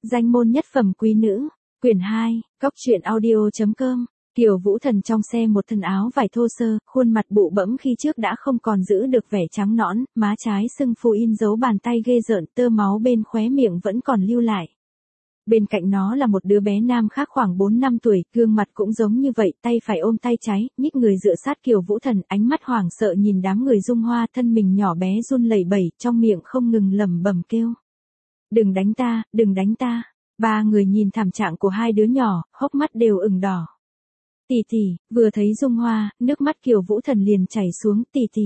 Danh môn nhất phẩm quý nữ, quyển 2, Cóc truyện audio.com. Kiều Vũ Thần trong xe một thân áo vải thô sơ, khuôn mặt bụ bẫm khi trước đã không còn giữ được vẻ trắng nõn, má trái sưng phù in dấu bàn tay ghê rợn, tơ máu bên khóe miệng vẫn còn lưu lại. Bên cạnh nó là một đứa bé nam khác khoảng 4 năm tuổi, gương mặt cũng giống như vậy, tay phải ôm tay trái, nhích người dựa sát Kiều Vũ Thần, ánh mắt hoảng sợ nhìn đám người Dung Hoa, thân mình nhỏ bé run lẩy bẩy, trong miệng không ngừng lẩm bẩm kêu. Đừng đánh ta, đừng đánh ta. Ba người nhìn thảm trạng của hai đứa nhỏ, hốc mắt đều ửng đỏ. Tỷ tỷ, vừa thấy Dung Hoa, nước mắt Kiều Vũ Thần liền chảy xuống, tỷ tỷ.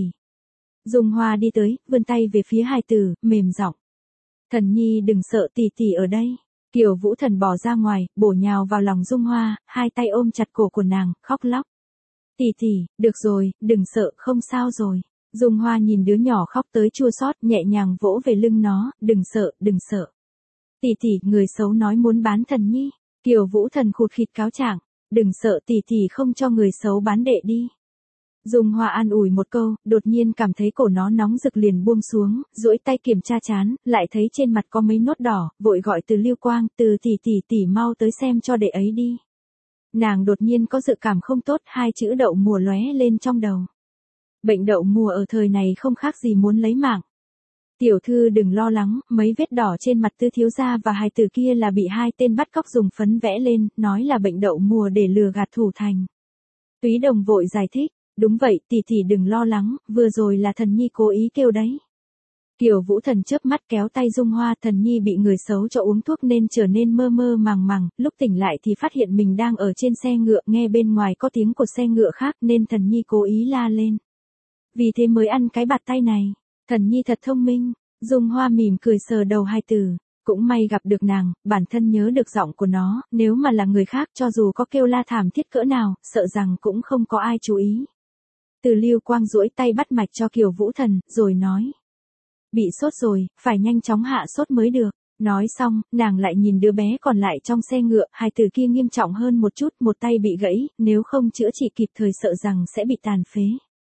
Dung Hoa đi tới, vươn tay về phía hài tử, mềm giọng. Thần nhi đừng sợ, tỷ tỷ ở đây. Kiều Vũ Thần bỏ ra ngoài, bổ nhào vào lòng Dung Hoa, hai tay ôm chặt cổ của nàng, khóc lóc. Tỷ tỷ, được rồi, đừng sợ, không sao rồi. Dung Hoa nhìn đứa nhỏ khóc tới chua xót, nhẹ nhàng vỗ về lưng nó, đừng sợ, đừng sợ. Tỷ tỷ, người xấu nói muốn bán thần nhi. Kiều Vũ Thần khụt khịt cáo trạng, đừng sợ, tỷ tỷ không cho người xấu bán đệ đi. Dung Hoa an ủi một câu, đột nhiên cảm thấy cổ nó nóng rực liền buông xuống, duỗi tay kiểm tra trán, lại thấy trên mặt có mấy nốt đỏ, vội gọi Từ Lưu Quang, Từ tỷ mau tới xem cho đệ ấy đi. Nàng đột nhiên có dự cảm không tốt, hai chữ đậu mùa lóe lên trong đầu. Bệnh đậu mùa ở thời này không khác gì muốn lấy mạng. Tiểu thư đừng lo lắng, mấy vết đỏ trên mặt Tư thiếu gia và hài tử kia là bị hai tên bắt cóc dùng phấn vẽ lên, nói là bệnh đậu mùa để lừa gạt thủ thành. Túy Đồng vội giải thích, đúng vậy, tỷ tỷ đừng lo lắng, vừa rồi là thần nhi cố ý kêu đấy. Kiều Vũ Thần chớp mắt kéo tay Dung Hoa, thần nhi bị người xấu cho uống thuốc nên trở nên mơ mơ màng màng, lúc tỉnh lại thì phát hiện mình đang ở trên xe ngựa, nghe bên ngoài có tiếng của xe ngựa khác nên thần nhi cố ý la lên. Vì thế mới ăn cái bạt tay này. Thần nhi thật thông minh. Dung Hoa mỉm cười sờ đầu hai tử. Cũng may gặp được nàng, bản thân nhớ được giọng của nó, nếu mà là người khác cho dù có kêu la thảm thiết cỡ nào, sợ rằng cũng không có ai chú ý. Từ Lưu Quang duỗi tay bắt mạch cho Kiều Vũ Thần, rồi nói. Bị sốt rồi, phải nhanh chóng hạ sốt mới được. Nói xong, nàng lại nhìn đứa bé còn lại trong xe ngựa, hai tử kia nghiêm trọng hơn một chút, một tay bị gãy, nếu không chữa trị kịp thời sợ rằng sẽ bị tàn phế.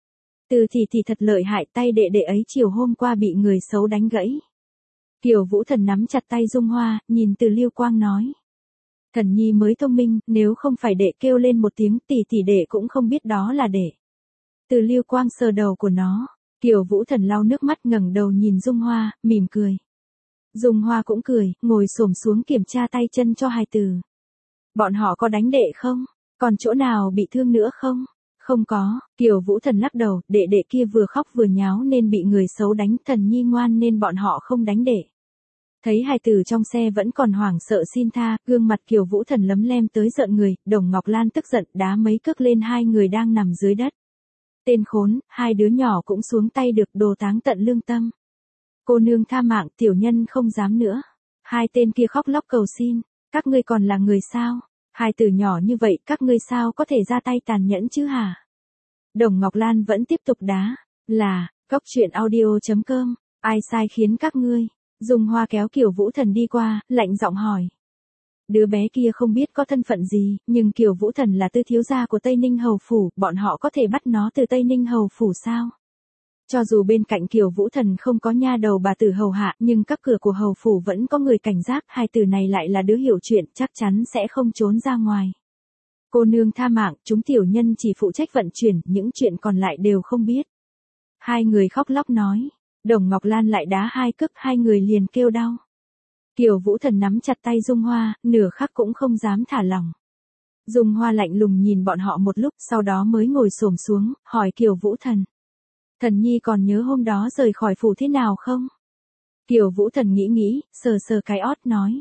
Từ thì thật lợi hại, tay đệ đệ ấy chiều hôm qua bị người xấu đánh gãy. Kiều Vũ Thần nắm chặt tay Dung Hoa, nhìn Từ Lưu Quang nói. Thần nhi mới thông minh, nếu không phải đệ kêu lên một tiếng tỷ đệ cũng không biết đó là đệ. Từ Lưu Quang sờ đầu của nó, Kiều Vũ Thần lau nước mắt ngẩng đầu nhìn Dung Hoa, mỉm cười. Dung Hoa cũng cười, ngồi xổm xuống kiểm tra tay chân cho hài tử. Bọn họ có đánh đệ không? Còn chỗ nào bị thương nữa không? Không có, Kiều Vũ Thần lắc đầu, đệ kia vừa khóc vừa nháo nên bị người xấu đánh, thần nhi ngoan nên bọn họ không đánh đệ. Thấy hài tử trong xe vẫn còn hoảng sợ xin tha, gương mặt Kiều Vũ Thần lấm lem tới giận người, Đồng Ngọc Lan tức giận đá mấy cước lên hai người đang nằm dưới đất. Tên khốn, hai đứa nhỏ cũng xuống tay được, đồ táng tận lương tâm. Cô nương tha mạng, tiểu nhân không dám nữa. Hai tên kia khóc lóc cầu xin, các ngươi còn là người sao? Hai tử nhỏ như vậy các ngươi sao có thể ra tay tàn nhẫn chứ hả? Đồng Ngọc Lan vẫn tiếp tục đá, là, Cóc truyện audio.com, ai sai khiến các ngươi? Dung Hoa kéo Kiều Vũ Thần đi qua, lạnh giọng hỏi. Đứa bé kia không biết có thân phận gì, nhưng Kiều Vũ Thần là tư thiếu gia của Tây Ninh Hầu Phủ, bọn họ có thể bắt nó từ Tây Ninh Hầu Phủ sao? Cho dù bên cạnh Kiều Vũ Thần không có nha đầu bà tử hầu hạ, nhưng các cửa của hầu phủ vẫn có người cảnh giác, hai từ này lại là đứa hiểu chuyện, chắc chắn sẽ không trốn ra ngoài. Cô nương tha mạng, chúng tiểu nhân chỉ phụ trách vận chuyển, những chuyện còn lại đều không biết. Hai người khóc lóc nói, Đồng Ngọc Lan lại đá hai cước, hai người liền kêu đau. Kiều Vũ Thần nắm chặt tay Dung Hoa, nửa khắc cũng không dám thả lỏng. Dung Hoa lạnh lùng nhìn bọn họ một lúc, sau đó mới ngồi xổm xuống, hỏi Kiều Vũ Thần. Thần nhi còn nhớ hôm đó rời khỏi phủ thế nào không? Kiều Vũ Thần nghĩ, sờ cái ót nói.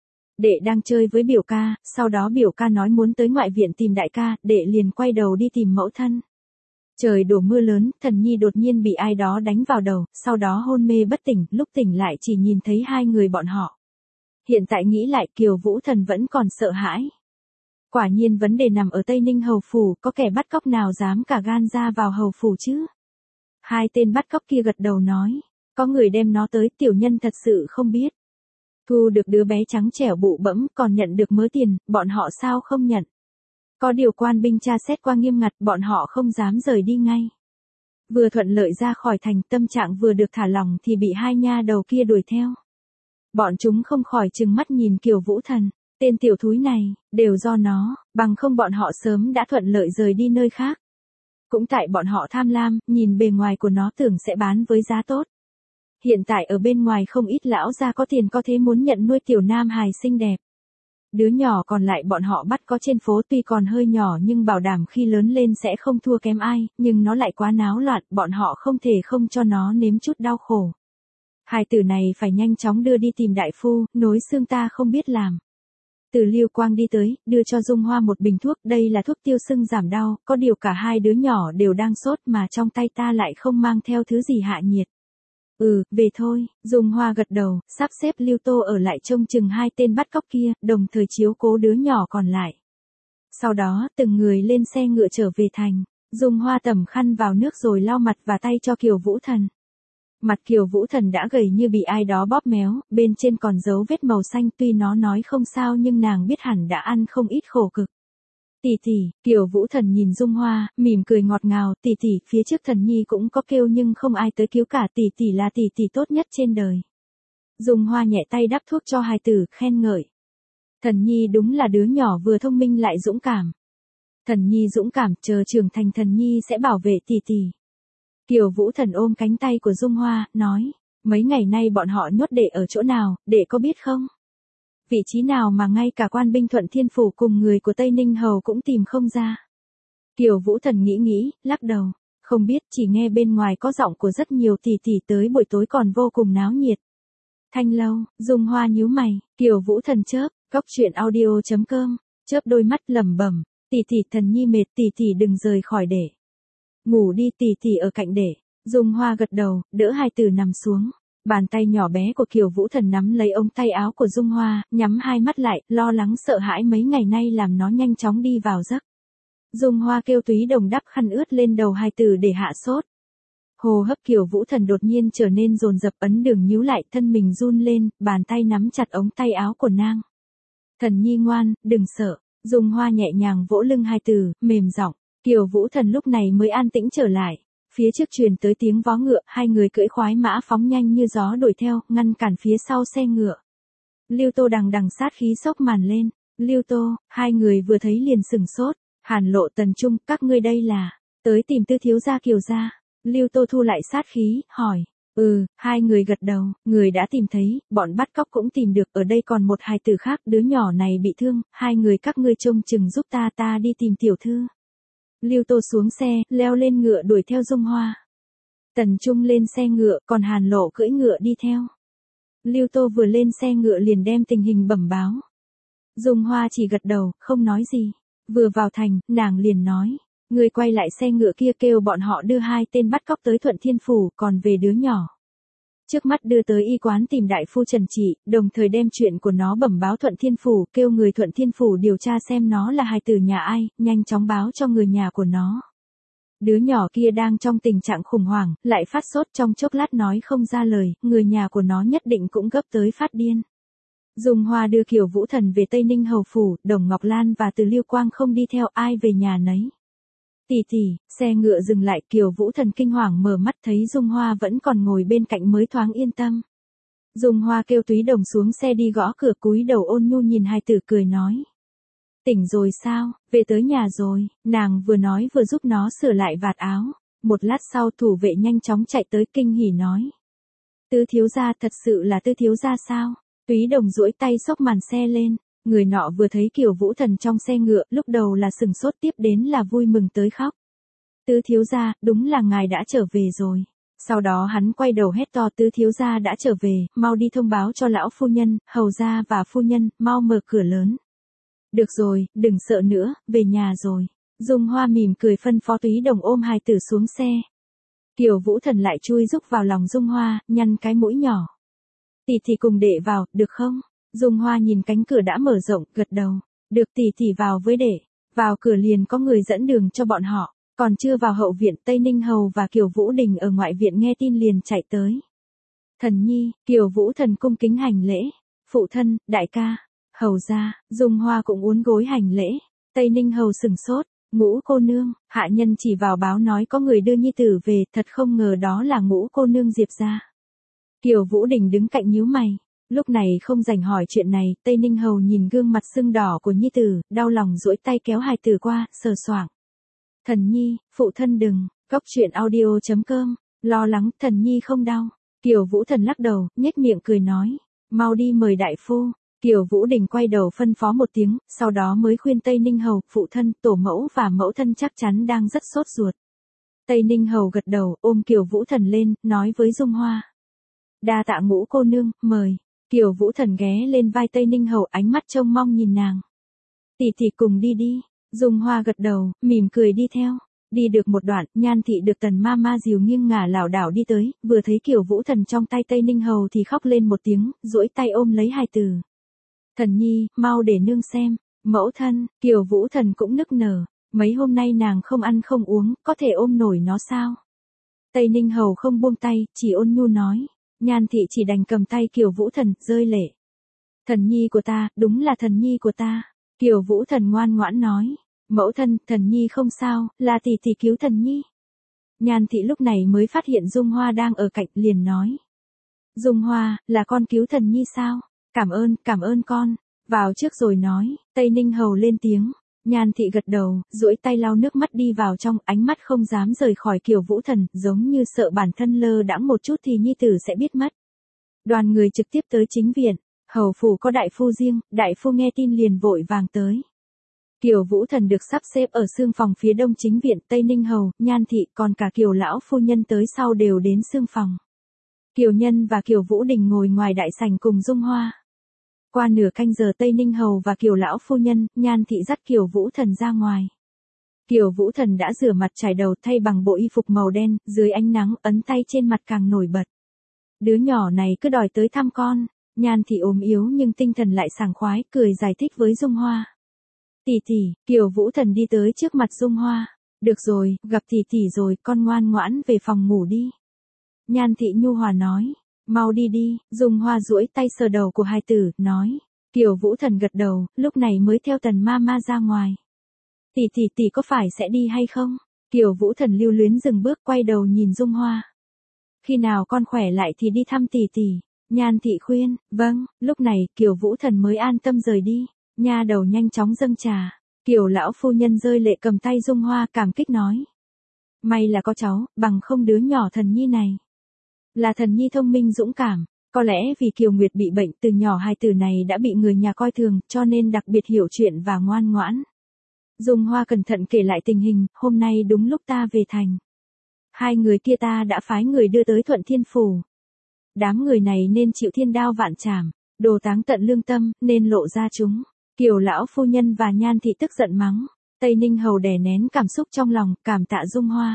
Đệ đang chơi với biểu ca, sau đó biểu ca nói muốn tới ngoại viện tìm đại ca, đệ liền quay đầu đi tìm mẫu thân. Trời đổ mưa lớn, thần nhi đột nhiên bị ai đó đánh vào đầu, sau đó hôn mê bất tỉnh, lúc tỉnh lại chỉ nhìn thấy hai người bọn họ. Hiện tại nghĩ lại Kiều Vũ Thần vẫn còn sợ hãi. Quả nhiên vấn đề nằm ở Tây Ninh Hầu Phủ, có kẻ bắt cóc nào dám cả gan ra vào Hầu Phủ chứ? Hai tên bắt cóc kia gật đầu nói, có người đem nó tới, tiểu nhân thật sự không biết. Thu được đứa bé trắng trẻo bụ bẫm, còn nhận được mớ tiền, bọn họ sao không nhận? Có điều quan binh tra xét qua nghiêm ngặt, bọn họ không dám rời đi ngay. Vừa thuận lợi ra khỏi thành, tâm trạng vừa được thả lỏng thì bị hai nha đầu kia đuổi theo. Bọn chúng không khỏi trừng mắt nhìn Kiều Vũ Thần. Tên tiểu thúi này, đều do nó, bằng không bọn họ sớm đã thuận lợi rời đi nơi khác. Cũng tại bọn họ tham lam, nhìn bề ngoài của nó tưởng sẽ bán với giá tốt. Hiện tại ở bên ngoài không ít lão gia có tiền có thế muốn nhận nuôi tiểu nam hài xinh đẹp. Đứa nhỏ còn lại bọn họ bắt có trên phố tuy còn hơi nhỏ nhưng bảo đảm khi lớn lên sẽ không thua kém ai, nhưng nó lại quá náo loạn, bọn họ không thể không cho nó nếm chút đau khổ. Hài tử này phải nhanh chóng đưa đi tìm đại phu, nối xương ta không biết làm. Từ Lưu Quang đi tới, đưa cho Dung Hoa một bình thuốc, đây là thuốc tiêu sưng giảm đau, có điều cả hai đứa nhỏ đều đang sốt mà trong tay ta lại không mang theo thứ gì hạ nhiệt. Về thôi, Dung Hoa gật đầu, sắp xếp Lưu Tô ở lại trông chừng hai tên bắt cóc kia, đồng thời chiếu cố đứa nhỏ còn lại. Sau đó, từng người lên xe ngựa trở về thành, Dung Hoa tẩm khăn vào nước rồi lau mặt và tay cho Kiều Vũ Thần. Mặt Kiều Vũ Thần đã gầy như bị ai đó bóp méo, bên trên còn dấu vết màu xanh, tuy nó nói không sao nhưng nàng biết hẳn đã ăn không ít khổ cực. Tỷ tỷ, Kiều Vũ Thần nhìn Dung Hoa, mỉm cười ngọt ngào, tỷ tỷ, phía trước Thần Nhi cũng có kêu nhưng không ai tới cứu cả, tỷ tỷ là tỷ tỷ tốt nhất trên đời. Dung Hoa nhẹ tay đắp thuốc cho hài tử, khen ngợi. Thần Nhi đúng là đứa nhỏ vừa thông minh lại dũng cảm. Thần Nhi dũng cảm, chờ trưởng thành Thần Nhi sẽ bảo vệ tỷ tỷ. Kiều Vũ Thần ôm cánh tay của Dung Hoa, nói, mấy ngày nay bọn họ nhốt đệ ở chỗ nào, đệ có biết không? Vị trí nào mà ngay cả quan binh Thuận Thiên Phủ cùng người của Tây Ninh Hầu cũng tìm không ra. Kiều Vũ Thần nghĩ, lắc đầu, không biết, chỉ nghe bên ngoài có giọng của rất nhiều tỷ tỷ tới buổi tối còn vô cùng náo nhiệt. Thanh lâu, Dung Hoa nhíu mày, Kiều Vũ Thần chớp, coctruyện.audio.com, chớp đôi mắt lẩm bẩm, tỷ tỷ Thần Nhi mệt, tỷ tỷ đừng rời khỏi đệ. Ngủ đi, tỷ tỷ ở cạnh đệ. Dung Hoa gật đầu, đỡ hai tử nằm xuống. Bàn tay nhỏ bé của Kiều Vũ Thần nắm lấy ống tay áo của Dung Hoa, nhắm hai mắt lại, lo lắng sợ hãi mấy ngày nay làm nó nhanh chóng đi vào giấc. Dung Hoa kêu Túy Đồng đắp khăn ướt lên đầu hai tử để hạ sốt. Hô hấp Kiều Vũ Thần đột nhiên trở nên dồn dập, ấn đường nhíu lại, thân mình run lên, bàn tay nắm chặt ống tay áo của nàng. Thần Nhi ngoan, đừng sợ. Dung Hoa nhẹ nhàng vỗ lưng hai tử, mềm giọng. Kiều Vũ Thần lúc này mới an tĩnh trở lại. Phía trước truyền tới tiếng vó ngựa, hai người cưỡi khoái mã phóng nhanh như gió đuổi theo, ngăn cản phía sau xe ngựa. Lưu Tô đằng sát khí xốc màn lên. Lưu Tô, hai người vừa thấy liền sừng sốt. Hàn Lộ, Tần Trung, các ngươi đây là tới tìm Tư thiếu gia Kiều gia. Lưu Tô thu lại sát khí, hỏi. Hai người gật đầu, người đã tìm thấy, bọn bắt cóc cũng tìm được, ở đây còn một hài tử khác, đứa nhỏ này bị thương, hai người các ngươi trông chừng giúp ta đi tìm tiểu thư. Lưu Tô xuống xe, leo lên ngựa đuổi theo Dung Hoa. Tần Trung lên xe ngựa, còn Hàn Lộ cưỡi ngựa đi theo. Lưu Tô vừa lên xe ngựa liền đem tình hình bẩm báo. Dung Hoa chỉ gật đầu, không nói gì. Vừa vào thành, nàng liền nói. Người quay lại xe ngựa kia kêu bọn họ đưa hai tên bắt cóc tới Thuận Thiên Phủ, còn về đứa nhỏ. Trước mắt đưa tới y quán tìm đại phu trần trị, đồng thời đem chuyện của nó bẩm báo Thuận Thiên Phủ, kêu người Thuận Thiên Phủ điều tra xem nó là hài tử nhà ai, nhanh chóng báo cho người nhà của nó. Đứa nhỏ kia đang trong tình trạng khủng hoảng, lại phát sốt trong chốc lát nói không ra lời, người nhà của nó nhất định cũng gấp tới phát điên. Dung Hoa đưa Kiều Vũ Thần về Tây Ninh Hầu Phủ, Đồng Ngọc Lan và Từ Lưu Quang không đi theo, ai về nhà nấy. Tỷ tỷ, xe ngựa dừng lại, Kiều Vũ Thần kinh hoàng mở mắt thấy Dung Hoa vẫn còn ngồi bên cạnh mới thoáng yên tâm. Dung Hoa kêu Túy Đồng xuống xe đi gõ cửa, cúi đầu ôn nhu nhìn hai tử cười nói. Tỉnh rồi sao, về tới nhà rồi, nàng vừa nói vừa giúp nó sửa lại vạt áo. Một lát sau thủ vệ nhanh chóng chạy tới kinh hỉ nói. Tư thiếu gia, thật sự là Tư thiếu gia sao? Túy Đồng duỗi tay xốc màn xe lên. Người nọ vừa thấy Kiều Vũ Thần trong xe ngựa, lúc đầu là sừng sốt, tiếp đến là vui mừng tới khóc. Tứ thiếu gia, đúng là ngài đã trở về rồi. Sau đó hắn quay đầu hét to, Tứ thiếu gia đã trở về, mau đi thông báo cho lão phu nhân, hầu gia và phu nhân, mau mở cửa lớn. Được rồi, đừng sợ nữa, về nhà rồi. Dung Hoa mỉm cười phân phó Túy Đồng ôm hài tử xuống xe. Kiều Vũ Thần lại chui rúc vào lòng Dung Hoa, nhăn cái mũi nhỏ. Tỷ tỷ cùng đệ vào, được không? Dung Hoa nhìn cánh cửa đã mở rộng, gật đầu. Được, tỷ tỷ vào với đệ. Vào cửa liền có người dẫn đường cho bọn họ. Còn chưa vào hậu viện, Tây Ninh Hầu và Kiều Vũ Đình ở ngoại viện nghe tin liền chạy tới. Thần Nhi, Kiều Vũ Thần cung kính hành lễ. Phụ thân, đại ca, hầu gia, Dung Hoa cũng uốn gối hành lễ. Tây Ninh Hầu sừng sốt. Ngũ cô nương, hạ nhân chỉ vào báo nói có người đưa nhi tử về, thật không ngờ đó là Ngũ cô nương Diệp gia. Kiều Vũ Đình đứng cạnh nhíu mày. Lúc này không rảnh hỏi chuyện này, Tây Ninh Hầu nhìn gương mặt sưng đỏ của nhi tử, đau lòng duỗi tay kéo hài tử qua, sờ soạng. Thần nhi, phụ thân đừng, góc chuyện audio.com, lo lắng, thần nhi không đau. Kiều Vũ Thần lắc đầu, nhếch miệng cười nói, mau đi mời đại phu. Kiều Vũ Đình quay đầu phân phó một tiếng, sau đó mới khuyên Tây Ninh Hầu, phụ thân, tổ mẫu và mẫu thân chắc chắn đang rất sốt ruột. Tây Ninh Hầu gật đầu, ôm Kiều Vũ Thần lên, nói với Dung Hoa. Đa tạ Ngũ cô nương, mời. Kiều Vũ Thần ghé lên vai Tây Ninh Hầu, ánh mắt trông mong nhìn nàng. Tỷ tỷ cùng đi đi. Dung Hoa gật đầu, mỉm cười đi theo. Đi được một đoạn, Nhan Thị được Tần Mama dìu nghiêng ngả lảo đảo đi tới, vừa thấy Kiều Vũ Thần trong tay Tây Ninh Hầu thì khóc lên một tiếng, duỗi tay ôm lấy hài tử. Thần nhi, mau để nương xem. Mẫu thân, Kiều Vũ Thần cũng nức nở. Mấy hôm nay nàng không ăn không uống, có thể ôm nổi nó sao? Tây Ninh Hầu không buông tay, chỉ ôn nhu nói. Nhan Thị chỉ đành cầm tay Kiều Vũ Thần, rơi lệ. Thần nhi của ta, đúng là thần nhi của ta. Kiều Vũ Thần ngoan ngoãn nói. Mẫu thân, thần nhi không sao, là tỷ tỷ cứu thần nhi. Nhan Thị lúc này mới phát hiện Dung Hoa đang ở cạnh, liền nói. Dung Hoa, là con cứu thần nhi sao? Cảm ơn con. Vào trước rồi nói, Tây Ninh Hầu lên tiếng. Nhan Thị gật đầu, duỗi tay lau nước mắt đi vào trong, ánh mắt không dám rời khỏi Kiều Vũ Thần, giống như sợ bản thân lơ đãng một chút thì nhi tử sẽ biết mất. Đoàn người trực tiếp tới chính viện, hầu phủ có đại phu riêng, đại phu nghe tin liền vội vàng tới. Kiều Vũ Thần được sắp xếp ở xương phòng phía đông chính viện, Tây Ninh Hầu, Nhan Thị còn cả Kiều lão phu nhân tới sau đều đến xương phòng. Kiều Nhân và Kiều Vũ Đình ngồi ngoài đại sảnh cùng Dung Hoa. Qua nửa canh giờ Tây Ninh Hầu và Kiều lão phu nhân, Nhan Thị dắt Kiều Vũ Thần ra ngoài. Kiều Vũ Thần đã rửa mặt chải đầu thay bằng bộ y phục màu đen, dưới ánh nắng ấn tay trên mặt càng nổi bật. Đứa nhỏ này cứ đòi tới thăm con. Nhan Thị ốm yếu nhưng tinh thần lại sảng khoái, cười giải thích với Dung Hoa. Tỷ tỷ, Kiều Vũ Thần đi tới trước mặt Dung Hoa. Được rồi, gặp tỷ tỷ rồi, con ngoan ngoãn về phòng ngủ đi. Nhan Thị nhu hòa nói. Mau đi đi, Dung Hoa duỗi tay sờ đầu của hài tử, nói. Kiều Vũ Thần gật đầu, lúc này mới theo Tần Mama ra ngoài. Tỷ có phải sẽ đi hay không? Kiều Vũ Thần lưu luyến dừng bước, quay đầu nhìn Dung Hoa. Khi nào con khỏe lại thì đi thăm tỷ. Nhan Thị khuyên. Vâng. Lúc này Kiều Vũ Thần mới an tâm rời đi. Nha đầu nhanh chóng dâng trà. Kiều lão phu nhân rơi lệ cầm tay Dung Hoa, cảm kích nói. May là có cháu, bằng không đứa nhỏ thần nhi này. Là thần nhi thông minh dũng cảm. Có lẽ vì Kiều Nguyệt bị bệnh, từ nhỏ hài tử này đã bị người nhà coi thường, cho nên đặc biệt hiểu chuyện và ngoan ngoãn. Dung Hoa cẩn thận kể lại tình hình, hôm nay đúng lúc ta về thành. Hai người kia ta đã phái người đưa tới Thuận Thiên Phủ. Đám người này nên chịu thiên đao vạn trảm, đồ táng tận lương tâm, nên lộ ra chúng. Kiều lão phu nhân và Nhan Thị tức giận mắng. Tây Ninh Hầu đè nén cảm xúc trong lòng, cảm tạ Dung Hoa.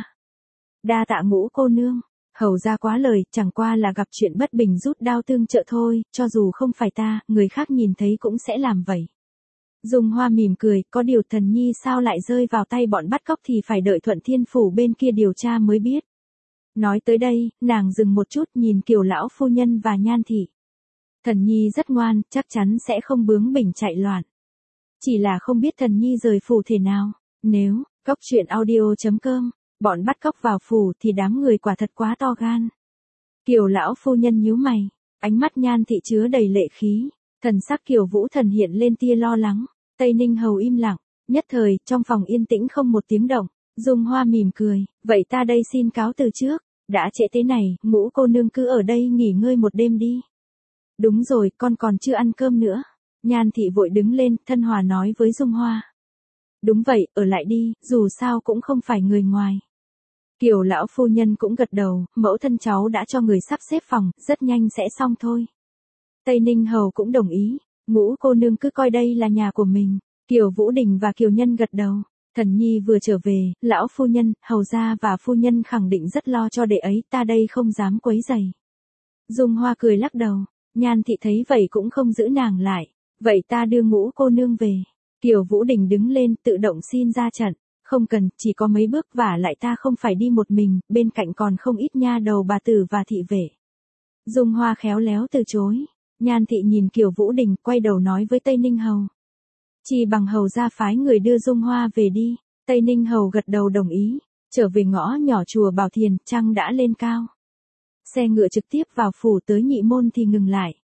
Đa tạ Ngũ cô nương. Hầu ra quá lời, chẳng qua là gặp chuyện bất bình rút đao tương trợ thôi, cho dù không phải ta, người khác nhìn thấy cũng sẽ làm vậy. Dung Hoa mỉm cười, có điều thần nhi sao lại rơi vào tay bọn bắt cóc thì phải đợi Thuận Thiên Phủ bên kia điều tra mới biết. Nói tới đây, nàng dừng một chút nhìn Kiều lão phu nhân và Nhan Thị. Thần nhi rất ngoan, chắc chắn sẽ không bướng bỉnh chạy loạn. Chỉ là không biết thần nhi rời phủ thế nào. Nếu, góc chuyện audio.com, bọn bắt cóc vào phủ thì đám người quả thật quá to gan. Kiều lão phu nhân nhíu mày, ánh mắt Nhan Thị chứa đầy lệ khí, thần sắc Kiều Vũ Thần hiện lên tia lo lắng. Tây Ninh Hầu im lặng, nhất thời, trong phòng yên tĩnh không một tiếng động. Dung Hoa mỉm cười, vậy ta đây xin cáo từ trước, đã trễ thế này, Ngũ cô nương cứ ở đây nghỉ ngơi một đêm đi. Đúng rồi, con còn chưa ăn cơm nữa. Nhan Thị vội đứng lên, thân hòa nói với Dung Hoa. Đúng vậy, ở lại đi, dù sao cũng không phải người ngoài. Kiều lão phu nhân cũng gật đầu, mẫu thân cháu đã cho người sắp xếp phòng, rất nhanh sẽ xong thôi. Tây Ninh Hầu cũng đồng ý, Ngũ cô nương cứ coi đây là nhà của mình. Kiều Vũ Đình và Kiều Nhân gật đầu. Thần nhi vừa trở về, lão phu nhân, hầu gia và phu nhân khẳng định rất lo cho đệ ấy, ta đây không dám quấy rầy. Dung Hoa cười lắc đầu, Nhan Thị thấy vậy cũng không giữ nàng lại. Vậy ta đưa Ngũ cô nương về. Kiều Vũ Đình đứng lên, tự động xin ra trận. Không cần, chỉ có mấy bước, vả lại ta không phải đi một mình, bên cạnh còn không ít nha đầu bà tử và thị vệ. Dung Hoa khéo léo từ chối. Nhan Thị nhìn Kiều Vũ Đình, quay đầu nói với Tây Ninh Hầu. Chỉ bằng hầu ra phái người đưa Dung Hoa về đi. Tây Ninh Hầu gật đầu đồng ý. Trở về ngõ nhỏ chùa Bảo Thiền, trăng đã lên cao. Xe ngựa trực tiếp vào phủ, tới Nhị Môn thì ngừng lại.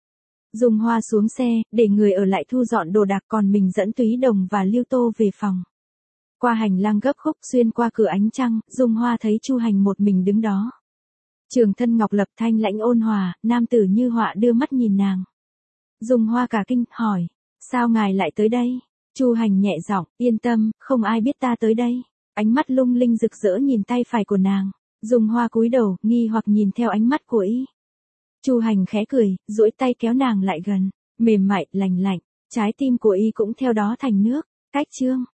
Dung Hoa xuống xe, để người ở lại thu dọn đồ đạc, còn mình dẫn Túy Đồng và Lưu Tô về phòng. Qua hành lang gấp khúc xuyên qua cửa ánh trăng, Dung Hoa thấy Chu Hành một mình đứng đó. Trường thân ngọc lập, thanh lãnh ôn hòa, nam tử như họa đưa mắt nhìn nàng. Dung Hoa cả kinh, hỏi, sao ngài lại tới đây? Chu Hành nhẹ giọng, yên tâm, không ai biết ta tới đây. Ánh mắt lung linh rực rỡ nhìn tay phải của nàng. Dung Hoa cúi đầu, nghi hoặc nhìn theo ánh mắt của y. Chu Hành khẽ cười, duỗi tay kéo nàng lại gần, mềm mại, lành lạnh, trái tim của y cũng theo đó thành nước. Cách chương